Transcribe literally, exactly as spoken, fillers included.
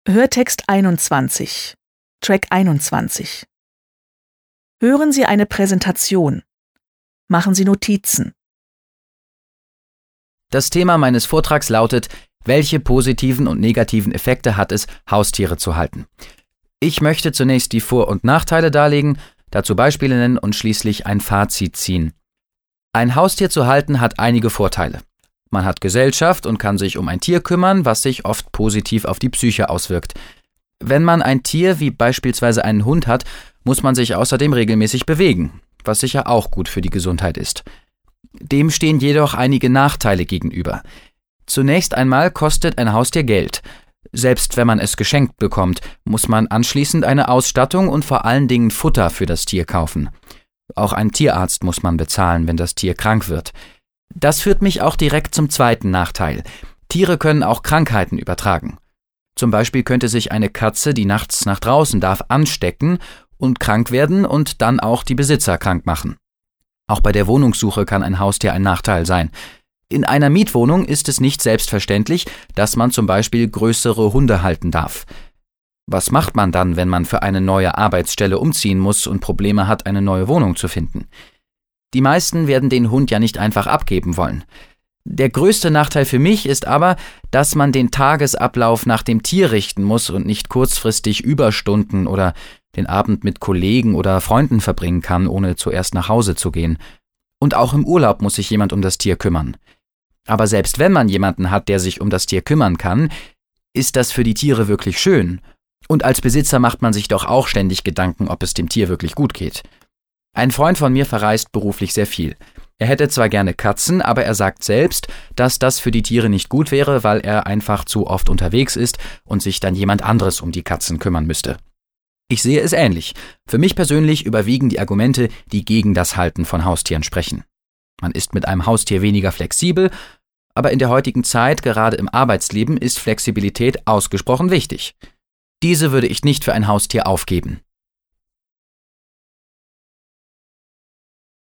Hörtext einundzwanzig, Track einundzwanzig. Hören Sie eine Präsentation. Machen Sie Notizen. Das Thema meines Vortrags lautet: Welche positiven und negativen Effekte hat es, Haustiere zu halten? Ich möchte zunächst die Vor- und Nachteile darlegen, dazu Beispiele nennen und schließlich ein Fazit ziehen. Ein Haustier zu halten hat einige Vorteile. Man hat Gesellschaft und kann sich um ein Tier kümmern, was sich oft positiv auf die Psyche auswirkt. Wenn man ein Tier wie beispielsweise einen Hund hat, muss man sich außerdem regelmäßig bewegen, was sicher auch gut für die Gesundheit ist. Dem stehen jedoch einige Nachteile gegenüber. Zunächst einmal kostet ein Haustier Geld. Selbst wenn man es geschenkt bekommt, muss man anschließend eine Ausstattung und vor allen Dingen Futter für das Tier kaufen. Auch einen Tierarzt muss man bezahlen, wenn das Tier krank wird. Das führt mich auch direkt zum zweiten Nachteil. Tiere können auch Krankheiten übertragen. Zum Beispiel könnte sich eine Katze, die nachts nach draußen darf, anstecken und krank werden und dann auch die Besitzer krank machen. Auch bei der Wohnungssuche kann ein Haustier ein Nachteil sein. In einer Mietwohnung ist es nicht selbstverständlich, dass man zum Beispiel größere Hunde halten darf. Was macht man dann, wenn man für eine neue Arbeitsstelle umziehen muss und Probleme hat, eine neue Wohnung zu finden? Die meisten werden den Hund ja nicht einfach abgeben wollen. Der größte Nachteil für mich ist aber, dass man den Tagesablauf nach dem Tier richten muss und nicht kurzfristig Überstunden oder den Abend mit Kollegen oder Freunden verbringen kann, ohne zuerst nach Hause zu gehen. Und auch im Urlaub muss sich jemand um das Tier kümmern. Aber selbst wenn man jemanden hat, der sich um das Tier kümmern kann, ist das für die Tiere wirklich schön. Und als Besitzer macht man sich doch auch ständig Gedanken, ob es dem Tier wirklich gut geht. Ein Freund von mir verreist beruflich sehr viel. Er hätte zwar gerne Katzen, aber er sagt selbst, dass das für die Tiere nicht gut wäre, weil er einfach zu oft unterwegs ist und sich dann jemand anderes um die Katzen kümmern müsste. Ich sehe es ähnlich. Für mich persönlich überwiegen die Argumente, die gegen das Halten von Haustieren sprechen. Man ist mit einem Haustier weniger flexibel, aber in der heutigen Zeit, gerade im Arbeitsleben, ist Flexibilität ausgesprochen wichtig. Diese würde ich nicht für ein Haustier aufgeben.